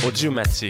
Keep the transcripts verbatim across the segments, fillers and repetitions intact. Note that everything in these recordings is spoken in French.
Audiomatique.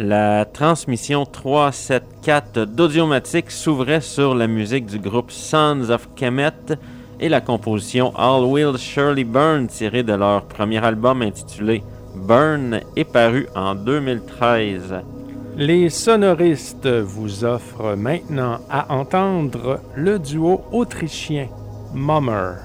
La transmission trois cent soixante-quatorze d'Audiomatic s'ouvrait sur la musique du groupe Sons of Kemet et la composition All Will Surely Burn tirée de leur premier album intitulé Burn est paru en deux mille treize. Les sonoristes vous offrent maintenant à entendre le duo autrichien Mummer.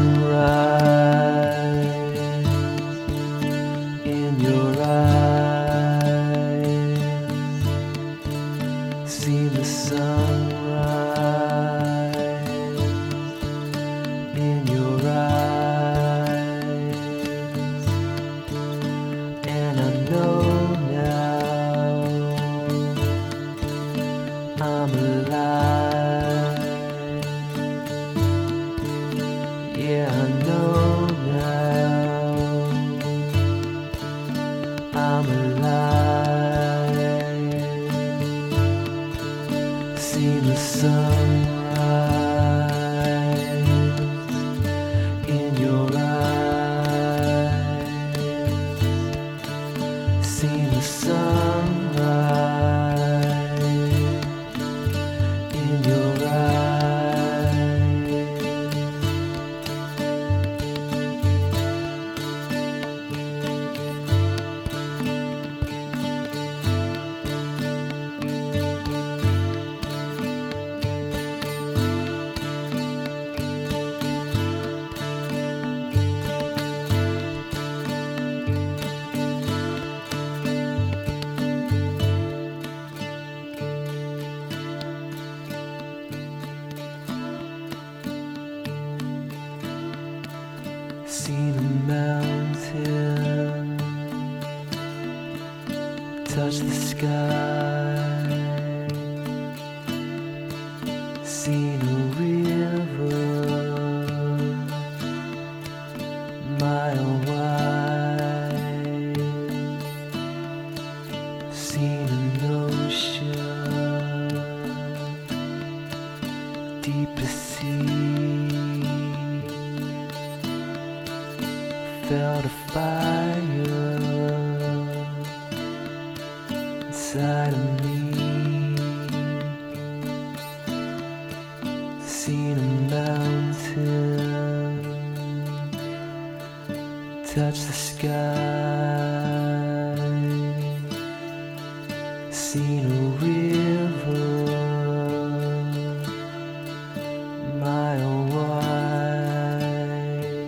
in your eyes. See the sunrise in your eyes. And I know now I'm alive. Yeah, I know now I'm alive. See the sunrise in your eyes. See the sunrise in your eyes. See the mountain touch the sky. See the river mile wide. See the ocean deep to sea. Felt a fire inside of me. Seen a mountain touch the sky. Seen a river mile wide.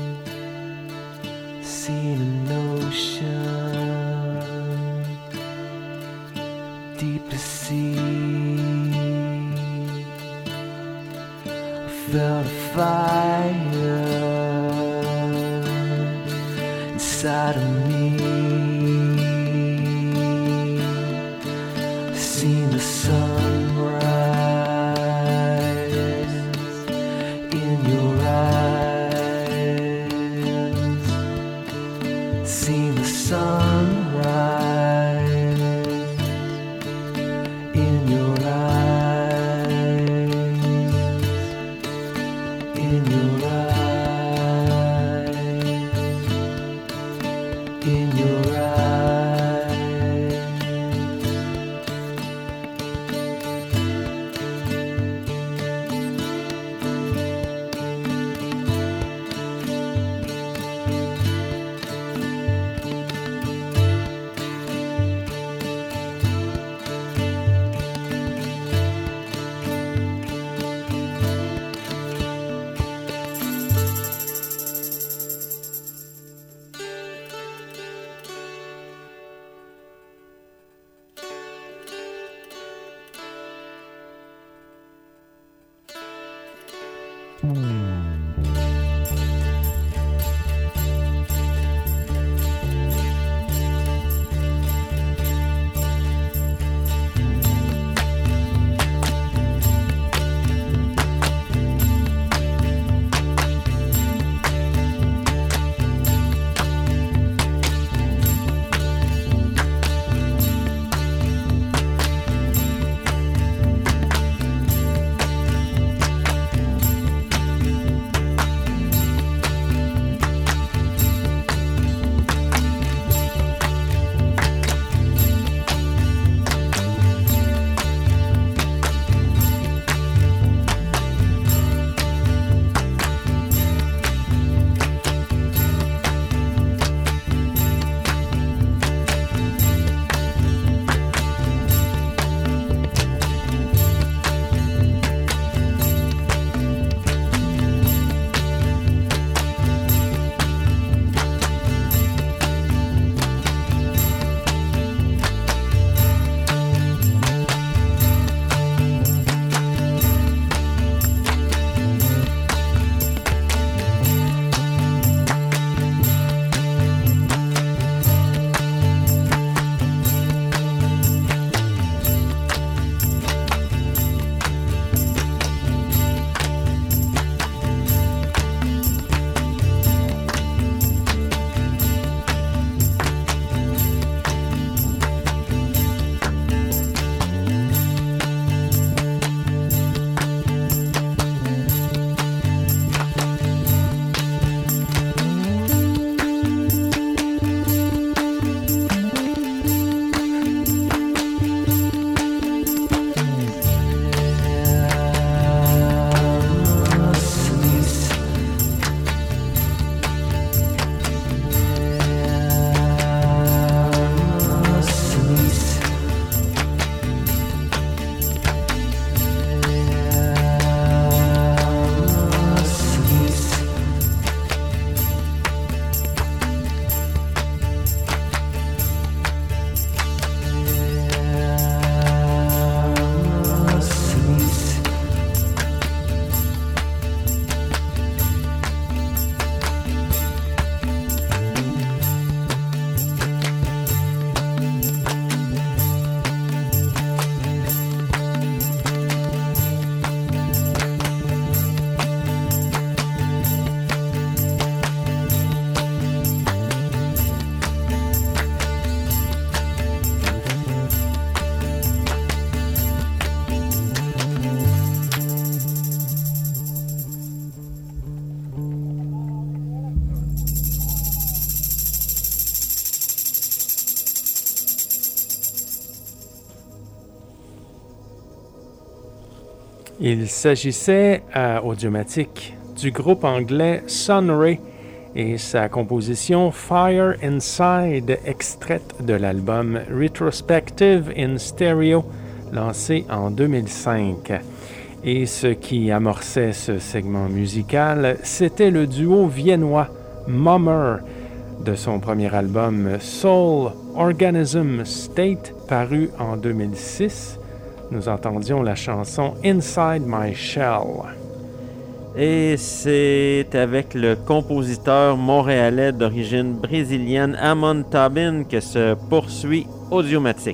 Seen an ocean deep to sea. I felt a fire inside of me. Seen the sunrise in your eyes. Seen the sunrise in your eyes. In your eyes. In Il s'agissait à Audiomatique du groupe anglais Sunray et sa composition Fire Inside, extraite de l'album Retrospective in Stereo, lancé en deux mille cinq. Et ce qui amorçait ce segment musical, c'était le duo viennois Mummer, de son premier album Soul Organism State, paru en deux mille six. Nous entendions la chanson Inside My Shell. Et c'est avec le compositeur montréalais d'origine brésilienne Amon Tobin que se poursuit Audiomatique.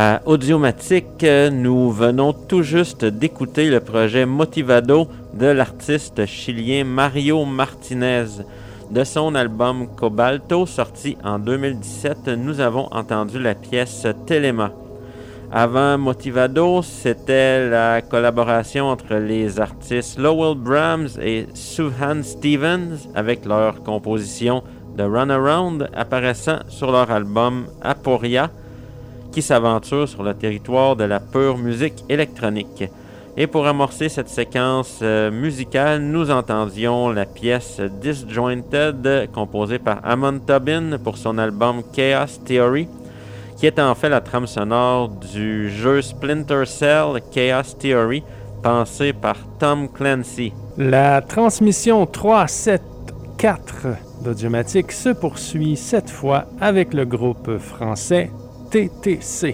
À Audiomatique, nous venons tout juste d'écouter le projet Motivado de l'artiste chilien Mario Martinez. De son album Cobalto, sorti en deux mille dix-sept, nous avons entendu la pièce Telema. Avant Motivado, c'était la collaboration entre les artistes Lowell Brahms et Sufjan Stevens avec leur composition de Runaround apparaissant sur leur album Aporia, qui s'aventure sur le territoire de la pure musique électronique. Et pour amorcer cette séquence euh, musicale, nous entendions la pièce Disjointed, composée par Amon Tobin pour son album Chaos Theory, qui est en fait la trame sonore du jeu Splinter Cell Chaos Theory, pensé par Tom Clancy. La transmission trois sept quatre d'Audiomatique se poursuit cette fois avec le groupe français T T C.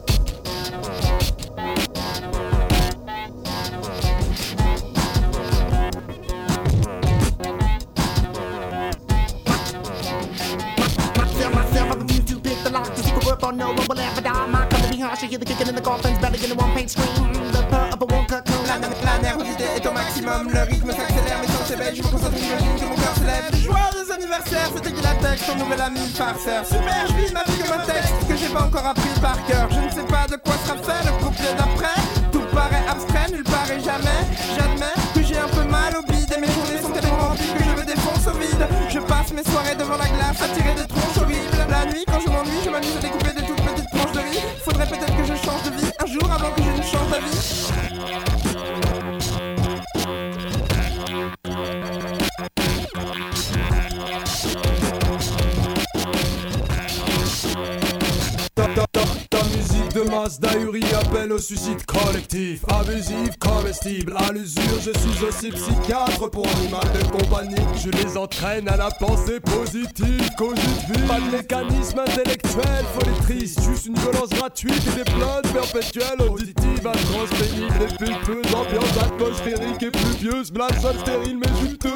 Hear the kicking in the coffins, belly in the one-page screen. The purr of a one-cut cone. La, la nervosité est au maximum, le rythme s'accélère, mes sens s'éveillent, je me concentre, j'imagine que mon cœur se lève. Joyeux anniversaire, c'était qui la texte, ton nouvel ami farceur. Super, je vis ma vie comme un texte que j'ai pas encore appris par cœur. Je ne sais pas de quoi sera fait le couplet d'après. Tout paraît abstrait, nulle part et jamais. J'admets que j'ai un peu mal au bide et mes journées sont tellement remplies que je me défonce au vide. Je passe mes soirées devant la glace à tirer des tronches horribles. La nuit, quand je m'ennuie, je m'amuse à découper des toutes petites tranches de riz. Faudrait peut-être que je change de vie un jour avant que je ne change d'avis. Ta musique de masse d'ahurie appelle au suicide collectif. Abusif, comestible, à l'usure, je suis aussi psychiatre pour animal de compagnie. Je les entraîne à la pensée positive, cogite. Pas de mécanisme intellectuel, folie triste, juste une violence gratuite et des plaintes perpétuelles, auditives, atroces, pénibles et pulpeuses, ambiance atmosphérique et pluvieuse, blasphème stérile mais juteux.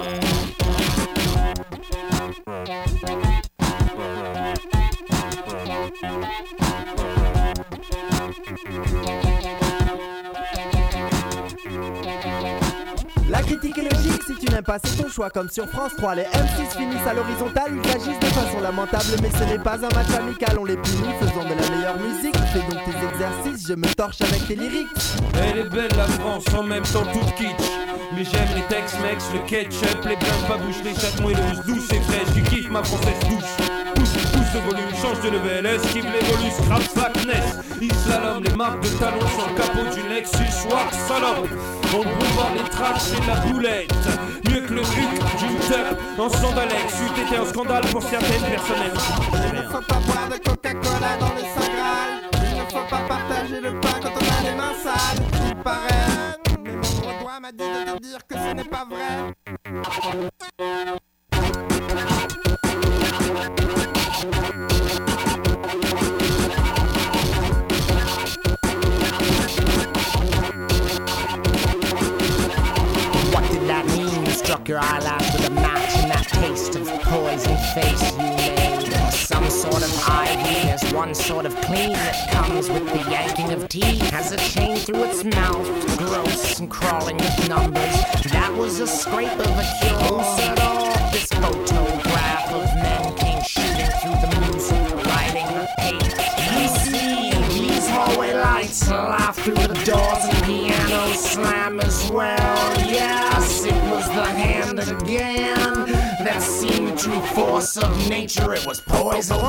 La critique est logique, si tu n'aimes pas c'est ton choix. Comme sur France trois, les M six finissent à l'horizontale. Ils agissent de façon lamentable, mais ce n'est pas un match amical. On les punit, faisons de la meilleure musique. Fais donc tes exercices, je me torche avec tes lyriques. Elle est belle la France, en même temps toute kitsch. Mais j'aime les Tex-Mex, le ketchup, les blancs babouches, les chattes moelleuses, douces et fraîches. Qui kiffe ma française douce. Pousse, pousse de volume, change de level, esquive les volus, crap, slackness. Il slalom, les marques de talons sur le capot du Lexus, wax, salope. On bombarde les tracks et la boulette. Mieux que le huc du tup en sandalex. C'eût été un scandale pour certaines personnes. Il ne faut pas boire de Coca-Cola dans le Saint Graal. Il ne faut pas partager le pain quand on a les mains sales. Il paraît, mais mon gros doigt m'a dit de te dire que ce n'est pas vrai. Struck your eyelash with a match and that taste of poison face you made. Some sort of I V is one sort of clean that comes with the yanking of teeth. Has a chain through its mouth, gross and crawling with numbers. That was a scrape of a cure. Who set off this photograph of men came shooting through the music, lighting the paint? You see, these hallway lights laugh through the doors and piano slam as well. Yes, it was the hand again that seemed true force of nature. It was poison.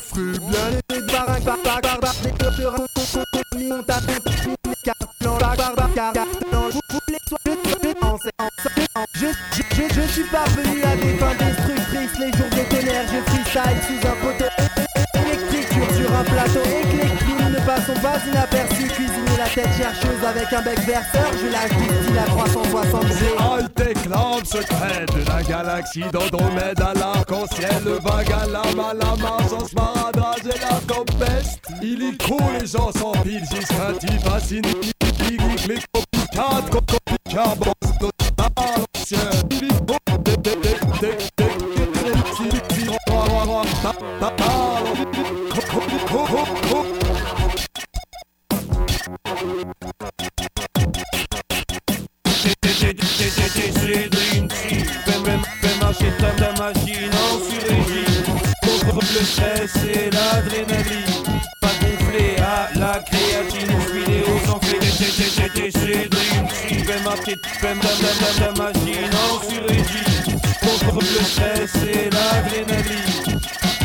Je, je, je, je suis parvenu à des fins destructrices. Les jours de tonnerre, je freestyle sous un poteau électrique sur un plateau éclectique. Ne passons pas inaperçus, cuisiner la tête chercheuse avec un bec verseur. Je lâche du style à trois cent soixante G. High-tech, l'âme secrète de la galaxie d'Andromède à l'arc-en-ciel. Le vague à l'âme à la marche en sparadrage et la tempête. Illico, les gens s'empilent, discretifs, fascinés, lyriques, les copycats, copycats, bon, à l'ancien. Illico, des, des, des, des, des, des, des, des, c'est Dream Team. Fais marcher ta machine en sur-régime. Contre le stress et l'adrénaline. Pas gonflé à la créatine. Filé aux enflés, c'est Dream Team. Fais marcher ta machine en sur-régime. Contre le stress et l'adrénaline.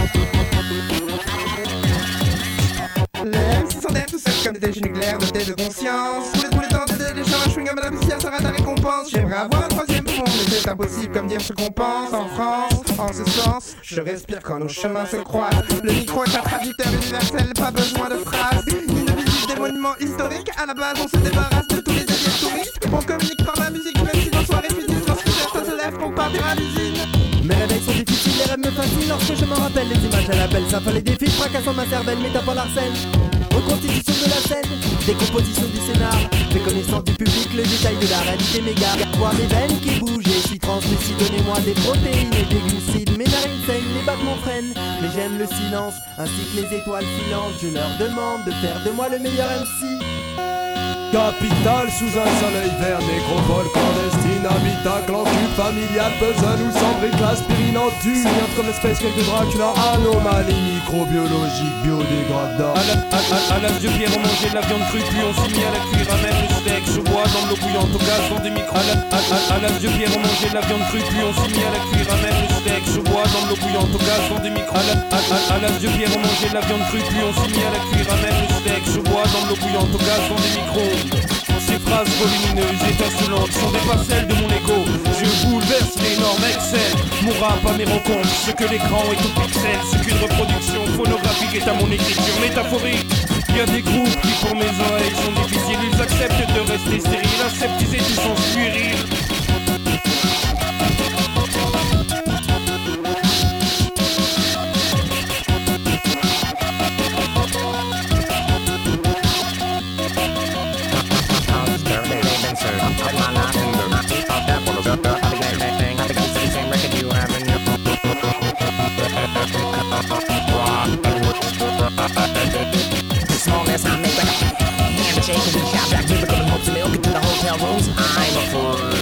Les M C sont tous seuls comme des déchets nucléaires dotés de conscience. Tous les tous les temps de les gens, chewing gum à la poussière sera ta récompense. J'aimerais avoir un troisième monde, mais c'est impossible comme dire ce qu'on pense. En France, en ce sens, je respire quand nos chemins se croisent. Le micro est un traducteur universel, pas besoin de phrases. Ni de visite des monuments historiques. À la base, on se débarrasse de tous les alliés touristes. On communique par la musique, même si dans soirée finissent lorsque certains se lèvent pour partir à l'usine. Mes réveils sont difficiles, les rêves me fascinent lorsque je me rappelle les images à l'appel. Ça fait les défis, fracassant ma cervelle, métaphore l'arsène. Reconstitution de la scène, décomposition du scénar, fais connaissance du public, le détail de la réalité m'égare. Vois mes veines qui bougent et suis translucide, donnez-moi des protéines et des glucides. Mes narines saignent, les battements freinent, mais j'aime le silence, ainsi que les étoiles filantes. Je leur demande de faire de moi le meilleur M C. Capitale sous un soleil vert, nécropole clandestine, habitacle en cube familial, puzzle ou sans brique, l'aspirine en tube, comme l'espèce de Dracula, anomalie microbiologique, biodégradable. À, la, à, à, à l'âge de pierre on mangeait de la viande crue, puis on s'y mit à la cuire, à même le steak, sous bois dans de l'eau bouillante au gaz dans des micros. À, la, à, à, à l'âge de pierre on mangeait de la viande crue, puis on s'y mit à la cuire, à même le steak, sous bois dans de l'eau bouillante au gaz dans des micros. À, la, à, à, à l'âge de pierre on mangeait de la viande crue, puis on s'y mit à la cuire, à même le steak, sous bois dans de l'eau bouillante au gaz dans des micros. Ces phrases volumineuses, étincelantes sont des parcelles de mon ego. Je bouleverse les normes Excel. Mon rap à mes rencontres, ce que l'écran est au pixel, ce qu'une reproduction phonographique est à mon écriture métaphorique. Il y a des groupes qui pour mes oreilles sont difficiles. Ils acceptent de rester stériles, aseptisés du sens puéril. Smallness I make like a handshake and we shop back musical and hopes and milk into the hotel rooms. I'm a fool.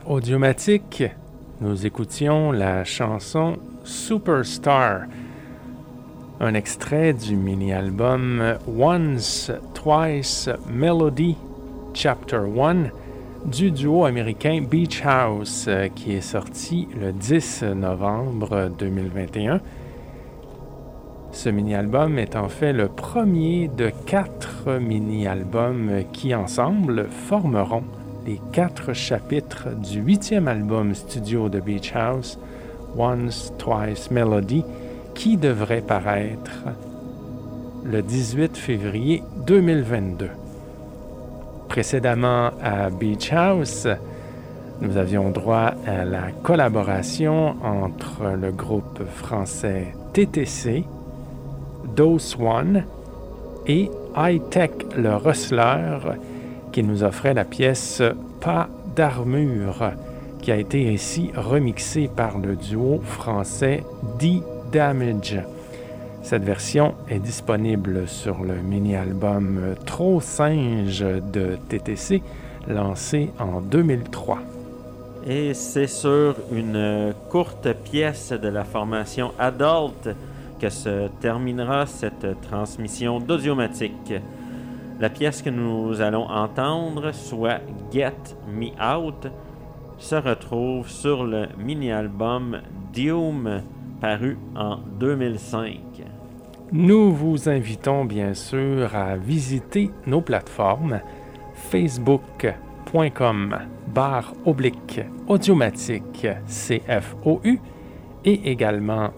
Audiomatique, nous écoutions la chanson Superstar, un extrait du mini-album Once, Twice, Melody, Chapter one, du duo américain Beach House, qui est sorti le dix novembre deux mille vingt et un. Ce mini-album est en fait le premier de quatre mini-albums qui, ensemble, formeront les quatre chapitres du huitième album studio de Beach House, Once, Twice, Melody, qui devrait paraître le dix-huit février deux mille vingt-deux. Précédemment à Beach House, nous avions droit à la collaboration entre le groupe français T T C, Dose One et High-Tech le Rustler, qui nous offrait la pièce Pas d'armure, qui a été ici remixée par le duo français D-Damage. Cette version est disponible sur le mini-album Trop Singe de T T C, lancé en deux mille trois. Et c'est sur une courte pièce de la formation Adult que se terminera cette transmission d'Audiomatique. La pièce que nous allons entendre, soit Get Me Out, se retrouve sur le mini-album Doom, paru en deux mille cinq. Nous vous invitons bien sûr à visiter nos plateformes facebook.com barre oblique audiomatique C F O U et également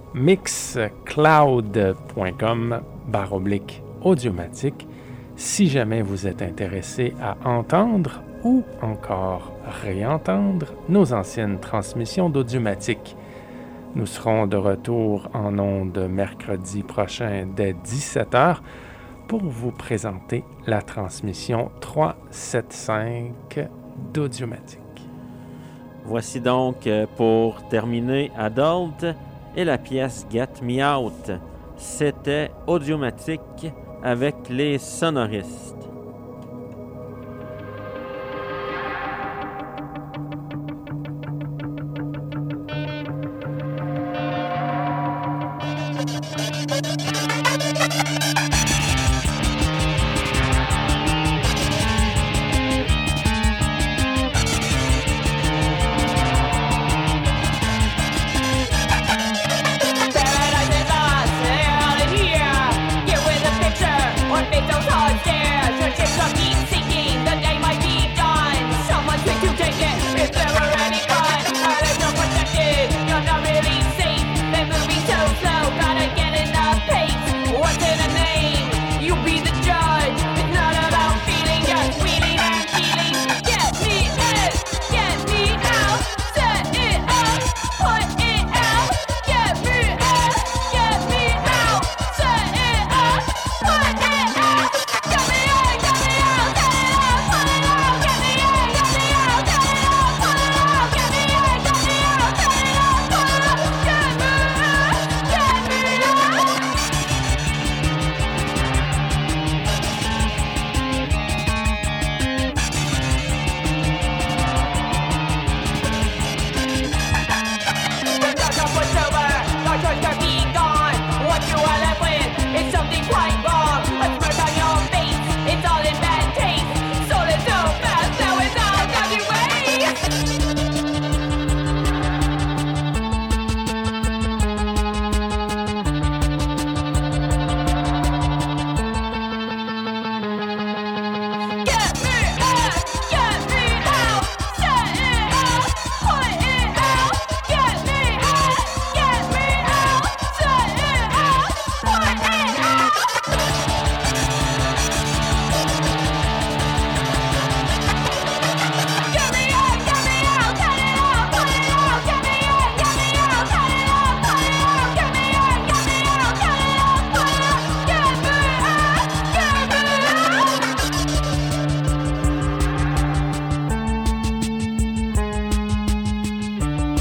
mixcloud.com barre oblique audiomatique si jamais vous êtes intéressé à entendre ou encore réentendre nos anciennes transmissions d'Audiomatique. Nous serons de retour en ondes mercredi prochain dès dix-sept heures pour vous présenter la transmission trois cent soixante-cinq d'Audiomatique. Voici donc pour terminer Adult et la pièce Get Me Out. C'était Audiomatique avec les sonoristes.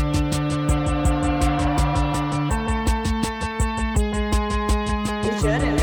Shut it